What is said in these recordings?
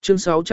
Chương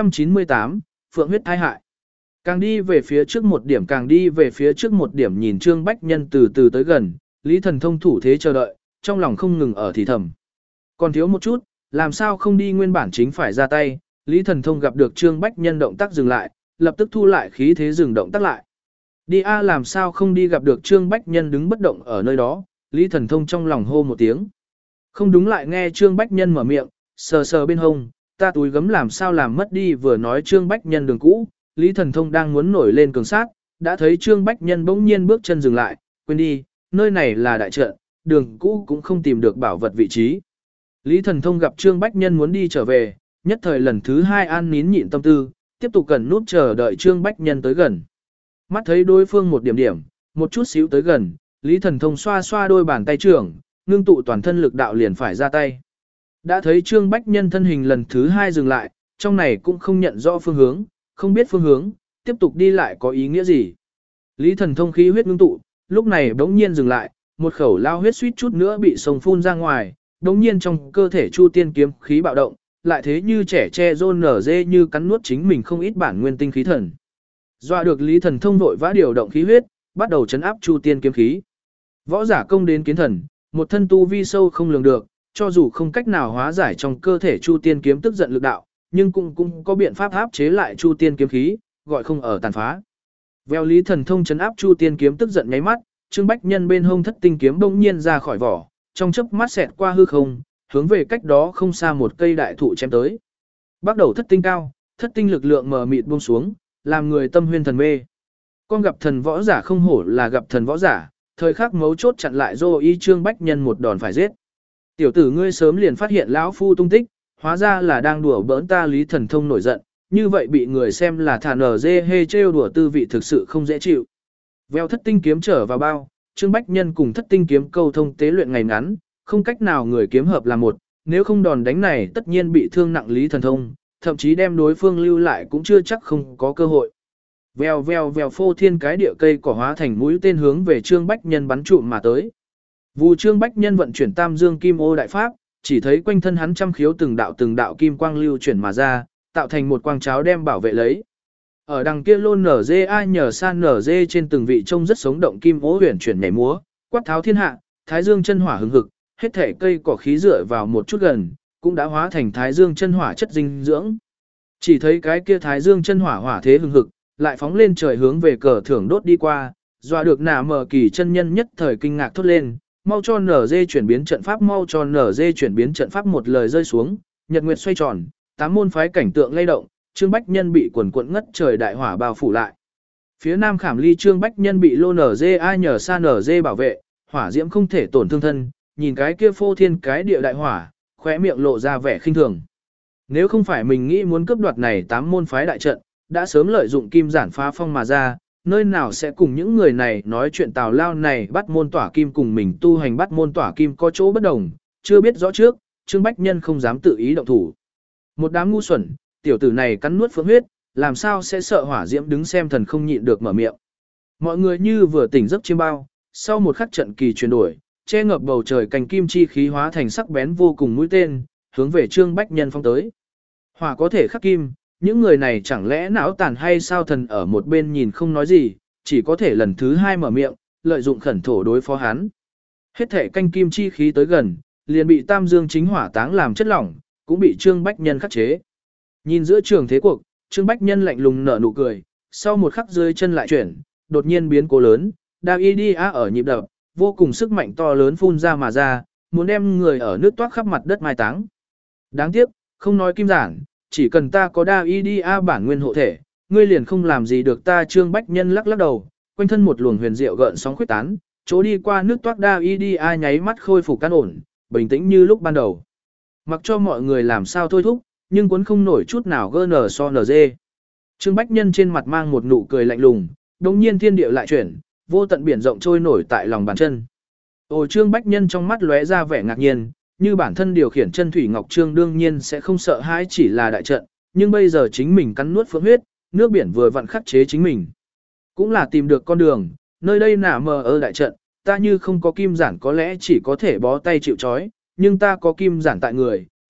698, Phượng huyết thai hại. Càng đi về phía trước một điểm càng đi về phía trước một điểm nhìn Trương Bách Nhân từ từ tới gần, Lý Thần Thông thủ thế chờ đợi, trong lòng không ngừng ở thì thầm. Còn thiếu một chút, làm sao không đi nguyên bản chính phải ra tay, Lý Thần Thông gặp được Trương Bách Nhân động tác dừng lại, lập tức thu lại khí thế dừng động tác lại. Đi a làm sao không đi gặp được Trương Bách Nhân đứng bất động ở nơi đó, Lý Thần Thông trong lòng hô một tiếng. Không đúng lại nghe Trương Bách Nhân mở miệng, sờ sờ bên hông, ta túi gấm làm sao làm mất đi vừa nói Trương Bách Nhân đường cũ, Lý Thần Thông đang muốn nổi lên cường sát, đã thấy Trương Bách Nhân bỗng nhiên bước chân dừng lại, quên đi, nơi này là đại trận, đường cũ cũng không tìm được bảo vật vị trí. Lý Thần Thông gặp Trương Bách Nhân muốn đi trở về, nhất thời lần thứ hai an nín nhịn tâm tư, tiếp tục cần nút chờ đợi Trương Bách Nhân tới gần. Mắt thấy đối phương một điểm, một chút xíu tới gần, Lý Thần Thông xoa xoa đôi bàn tay trưởng, ngưng tụ toàn thân lực đạo liền phải ra tay. Đã thấy Trương Bách Nhân thân hình lần thứ hai dừng lại, trong này cũng không nhận rõ phương hướng, không biết phương hướng, tiếp tục đi lại có ý nghĩa gì. Lý Thần Thông khí huyết ngưng tụ, lúc này bỗng nhiên dừng lại, một khẩu lao huyết suýt chút nữa bị sông phun ra ngoài, bỗng nhiên trong cơ thể Chu Tiên kiếm khí bạo động, lại thế như trẻ tre rôn nở dê như cắn nuốt chính mình không ít bản nguyên tinh khí thần. Dọa được Lý Thần Thông vội vã điều động khí huyết, bắt đầu trấn áp Chu Tiên kiếm khí. Võ giả công đến kiến thần, một thân tu vi sâu không lường được, cho dù không cách nào hóa giải trong cơ thể Chu Tiên kiếm tức giận lực đạo, nhưng cũng có biện pháp áp chế lại Chu Tiên kiếm khí, gọi không ở tàn phá. Vèo Lý Thần Thông trấn áp Chu Tiên kiếm tức giận nháy mắt, Trương Bách Nhân bên hông thất tinh kiếm bỗng nhiên ra khỏi vỏ, trong chớp mắt xẹt qua hư không, hướng về cách đó không xa một cây đại thụ chém tới. Bắt đầu thất tinh cao, thất tinh lực lượng mờ mịt buông xuống, làm người tâm huyên thần mê. Con gặp thần võ giả không hổ là gặp thần võ giả, thời khắc mấu chốt chặn lại Dô Y Trương Bách Nhân một đòn phải giết. Tiểu tử ngươi sớm liền phát hiện lão phu tung tích, hóa ra là đang đùa bỡn ta. Lý Thần Thông nổi giận, như vậy bị người xem là thà nở dê hê trêu đùa tư vị thực sự không dễ chịu. Veo thất tinh kiếm trở vào bao, Trương Bách Nhân cùng thất tinh kiếm câu thông tế luyện ngày ngắn, không cách nào người kiếm hợp là một, nếu không đòn đánh này tất nhiên bị thương nặng Lý Thần Thông, thậm chí đem đối phương lưu lại cũng chưa chắc không có cơ hội. Vèo vèo vèo phô thiên cái địa cây cỏ hóa thành mũi tên hướng về Trương Bách Nhân bắn trụm mà tới. Vù Trương Bách Nhân vận chuyển Tam Dương Kim Ô đại pháp, chỉ thấy quanh thân hắn trăm khiếu từng đạo kim quang lưu chuyển mà ra, tạo thành một quang cháo đem bảo vệ lấy. Ở đằng kia lôn nở dê ai nhờ san nở dê trên từng vị trông rất sống động kim ô huyền chuyển nhảy múa, quát tháo thiên hạ, thái dương chân hỏa hừng hực, hết thể cây cỏ khí dựa vào một chút gần, cũng đã hóa thành thái dương chân hỏa chất dinh dưỡng. Chỉ thấy cái kia thái dương chân hỏa hỏa thế hừng hực, lại phóng lên trời hướng về cờ thưởng đốt đi qua, dọa được nả mờ kỳ chân nhân nhất thời kinh ngạc thốt lên, mau cho nở dê chuyển biến trận pháp, mau cho nở dê chuyển biến trận pháp. Một lời rơi xuống, nhật nguyệt xoay tròn, tám môn phái cảnh tượng lay động, Trương Bách Nhân bị quần quận ngất trời đại hỏa bao phủ lại. Phía nam Khảm Ly Trương Bách Nhân bị lô nở dê ai nhờ sa nở dê bảo vệ, hỏa diễm không thể tổn thương thân, nhìn cái kia phô thiên cái địa đại hỏa, khóe miệng lộ ra vẻ khinh thường. Nếu không phải mình nghĩ muốn cướp đoạt này tám môn phái đại trận, đã sớm lợi dụng kim giản phá phong mà ra, nơi nào sẽ cùng những người này nói chuyện tào lao này. Bắt môn tỏa kim cùng mình tu hành bắt môn tỏa kim có chỗ bất đồng, chưa biết rõ trước, Trương Bách Nhân không dám tự ý động thủ. Một đám ngu xuẩn, tiểu tử này cắn nuốt phượng huyết, làm sao sẽ sợ hỏa diễm, đứng xem thần không nhịn được mở miệng. Mọi người như vừa tỉnh giấc chiêm bao, sau một khắc trận kỳ chuyển đổi, che ngập bầu trời cành kim chi khí hóa thành sắc bén vô cùng mũi tên, hướng về Trương Bách Nhân phong tới. Hỏa có thể khắc kim, những người này chẳng lẽ não tàn hay sao? Thần ở một bên nhìn không nói gì, chỉ có thể lần thứ hai mở miệng, lợi dụng khẩn thổ đối phó hắn. Hết thể canh kim chi khí tới gần, liền bị Tam Dương chính hỏa táng làm chất lỏng, cũng bị Trương Bách Nhân khắc chế. Nhìn giữa trường thế cuộc, Trương Bách Nhân lạnh lùng nở nụ cười, sau một khắc dưới chân lại chuyển, đột nhiên biến cố lớn, đao y đi ở nhịp đập, vô cùng sức mạnh to lớn phun ra mà ra, muốn đem người ở nước toát khắp mặt đất mai táng. Đáng tiếc, không nói kim giản, chỉ cần ta có đao y đi bản nguyên hộ thể, ngươi liền không làm gì được ta. Trương Bách Nhân lắc lắc đầu, quanh thân một luồng huyền diệu gợn sóng khuyết tán, chỗ đi qua nước toát đao y đi nháy mắt khôi phục căn ổn, bình tĩnh như lúc ban đầu. Mặc cho mọi người làm sao thôi thúc, nhưng cuốn không nổi chút nào gn so nz. Trương Bách Nhân trên mặt mang một nụ cười lạnh lùng, đồng nhiên thiên địa lại chuyển, vô tận biển rộng trôi nổi tại lòng bàn chân. Ồ, Trương Bách Nhân trong mắt lóe ra vẻ ngạc nhiên, như bản thân điều khiển chân thủy ngọc trương đương nhiên sẽ không sợ hãi chỉ là đại trận, nhưng bây giờ chính mình cắn nuốt phượng huyết, nước biển vừa vặn khắc chế chính mình. Cũng là tìm được con đường, nơi đây nả mờ ở đại trận, ta như không có kim giản có lẽ chỉ có thể bó tay chịu trói, nhưng ta có kim giản tại người,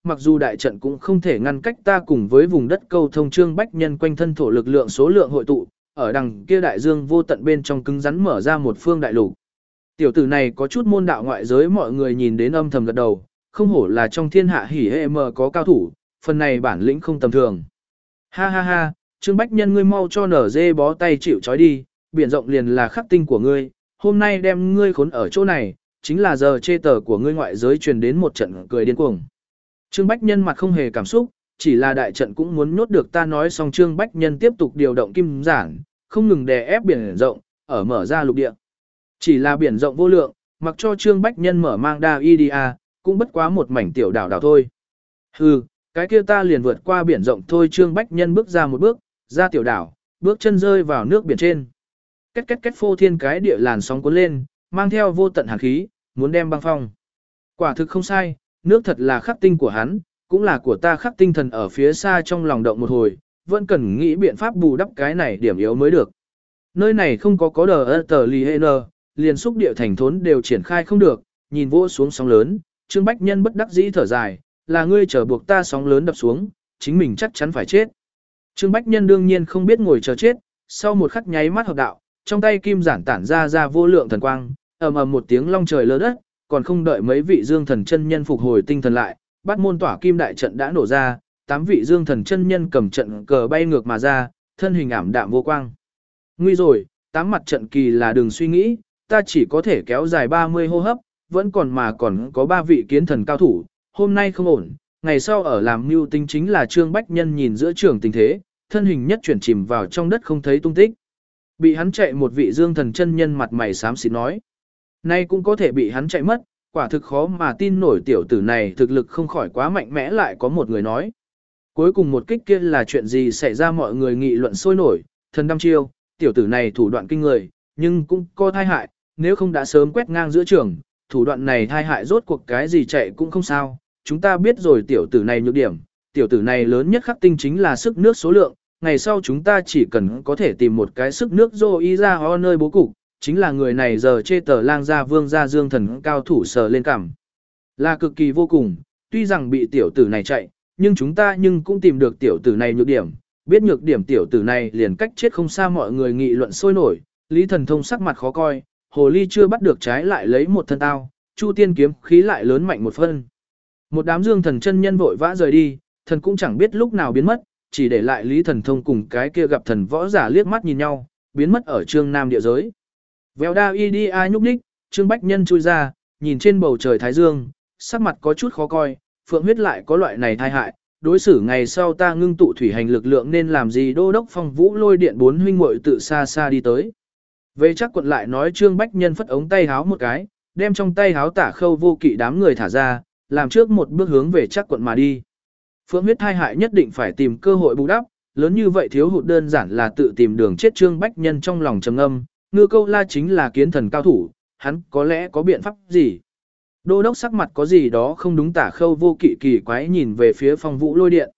mặc dù đại trận cũng không thể ngăn cách ta cùng với vùng đất câu thông Trương Bách Nhân quanh thân thổ lực lượng số lượng hội tụ, ở đằng kia đại dương vô tận bên trong cứng rắn mở ra một phương đại lục. Tiểu tử này có chút môn đạo ngoại giới, mọi người nhìn đến âm thầm gật đầu, không hổ là trong thiên hạ hỉ hệ mờ có cao thủ, phần này bản lĩnh không tầm thường. Ha ha ha, Trương Bách Nhân ngươi mau cho nở dê bó tay chịu trói đi, biển rộng liền là khắc tinh của ngươi, hôm nay đem ngươi khốn ở chỗ này, chính là giờ chê tờ của ngươi ngoại giới truyền đến một trận cười điên cuồng. Trương Bách Nhân mặt không hề cảm xúc, chỉ là đại trận cũng muốn nhốt được ta nói xong. Trương Bách Nhân tiếp tục điều động kim giản, không ngừng đè ép biển rộng, ở mở ra lục địa. Chỉ là biển rộng vô lượng, mặc cho Trương Bách Nhân mở mang đa Idia, cũng bất quá một mảnh tiểu đảo đảo thôi. Hừ, cái kia ta liền vượt qua biển rộng thôi. Trương Bách Nhân bước ra một bước, ra tiểu đảo, bước chân rơi vào nước biển trên. Két két két phô thiên cái địa làn sóng cuốn lên, mang theo vô tận hàn khí, muốn đem băng phong. Quả thực không sai, nước thật là khắc tinh của hắn, cũng là của ta. Khắc tinh thần ở phía xa trong lòng động một hồi, vẫn cần nghĩ biện pháp bù đắp cái này điểm yếu mới được. Nơi này không có đờ tờ lì hê nờ, liền xúc địa thành thốn đều triển khai không được, nhìn vô xuống sóng lớn, Trương Bách Nhân bất đắc dĩ thở dài, là ngươi trở buộc ta sóng lớn đập xuống, chính mình chắc chắn phải chết. Trương Bách Nhân đương nhiên không biết ngồi chờ chết, sau một khắc nháy mắt hợp đạo, trong tay kim giản tản ra vô lượng thần quang, ầm ầm một tiếng long trời lở đất, còn không đợi mấy vị dương thần chân nhân phục hồi tinh thần lại, bát môn tỏa kim đại trận đã nổ ra, 8 vị dương thần chân nhân cầm trận cờ bay ngược mà ra, thân hình ảm đạm vô quang. Nguy rồi, 8 mặt trận kỳ là đừng suy nghĩ, ta chỉ có thể kéo dài 30 hô hấp, vẫn còn có 3 vị kiến thần cao thủ, hôm nay không ổn, ngày sau ở làm mưu tính. Chính là Trương Bách Nhân nhìn giữa trường tình thế, thân hình nhất chuyển chìm vào trong đất không thấy tung tích. Bị hắn chạy một vị dương thần chân nhân mặt mày xám xịt nói, nay cũng có thể bị hắn chạy mất, quả thực khó mà tin nổi. Tiểu tử này thực lực không khỏi quá mạnh mẽ. Lại có một người nói, cuối cùng một kích kia là chuyện gì xảy ra? Mọi người nghị luận sôi nổi, thần đăm chiêu, tiểu tử này thủ đoạn kinh người, nhưng cũng có thai hại, nếu không đã sớm quét ngang giữa trường, thủ đoạn này thai hại rốt cuộc cái gì chạy cũng không sao. Chúng ta biết rồi tiểu tử này nhược điểm, tiểu tử này lớn nhất khắc tinh chính là sức nước số lượng, ngày sau chúng ta chỉ cần có thể tìm một cái sức nước dô y ra ho nơi bố cục, chính là người này giờ chê tờ lang gia vương gia dương thần cao thủ sờ lên cảm. Là cực kỳ vô cùng, tuy rằng bị tiểu tử này chạy, nhưng chúng ta cũng tìm được tiểu tử này nhược điểm, biết nhược điểm tiểu tử này liền cách chết không xa. Mọi người nghị luận sôi nổi, Lý Thần Thông sắc mặt khó coi, hồ ly chưa bắt được trái lại lấy một thân tao, Chu Tiên kiếm khí lại lớn mạnh một phân. Một đám dương thần chân nhân vội vã rời đi, thần cũng chẳng biết lúc nào biến mất, chỉ để lại Lý Thần Thông cùng cái kia gặp thần võ giả liếc mắt nhìn nhau, biến mất ở Trương Nam địa giới. Vèo đa y đi ai nhúc đích, Trương Bách Nhân chui ra, nhìn trên bầu trời thái dương, sắc mặt có chút khó coi, phượng huyết lại có loại này thai hại, đối xử ngày sau ta ngưng tụ thủy hành lực lượng nên làm gì? Đô đốc Phong Vũ lôi điện 4 huynh muội tự xa xa đi tới. Về chắc quận lại nói, Trương Bách Nhân phất ống tay háo một cái, đem trong tay háo Tả Khâu Vô Kỵ đám người thả ra, làm trước một bước hướng về chắc quận mà đi. Phượng huyết thai hại nhất định phải tìm cơ hội bù đắp, lớn như vậy thiếu hụt đơn giản là tự tìm đường chết. Trương Bách Nhân trong lòng trầm ngâm, Ngư Câu La chính là kiến thần cao thủ, hắn có lẽ có biện pháp gì? Đô đốc sắc mặt có gì đó không đúng. Tả Khâu Vô Kỵ kỳ quái nhìn về phía Phong Vũ lôi điện.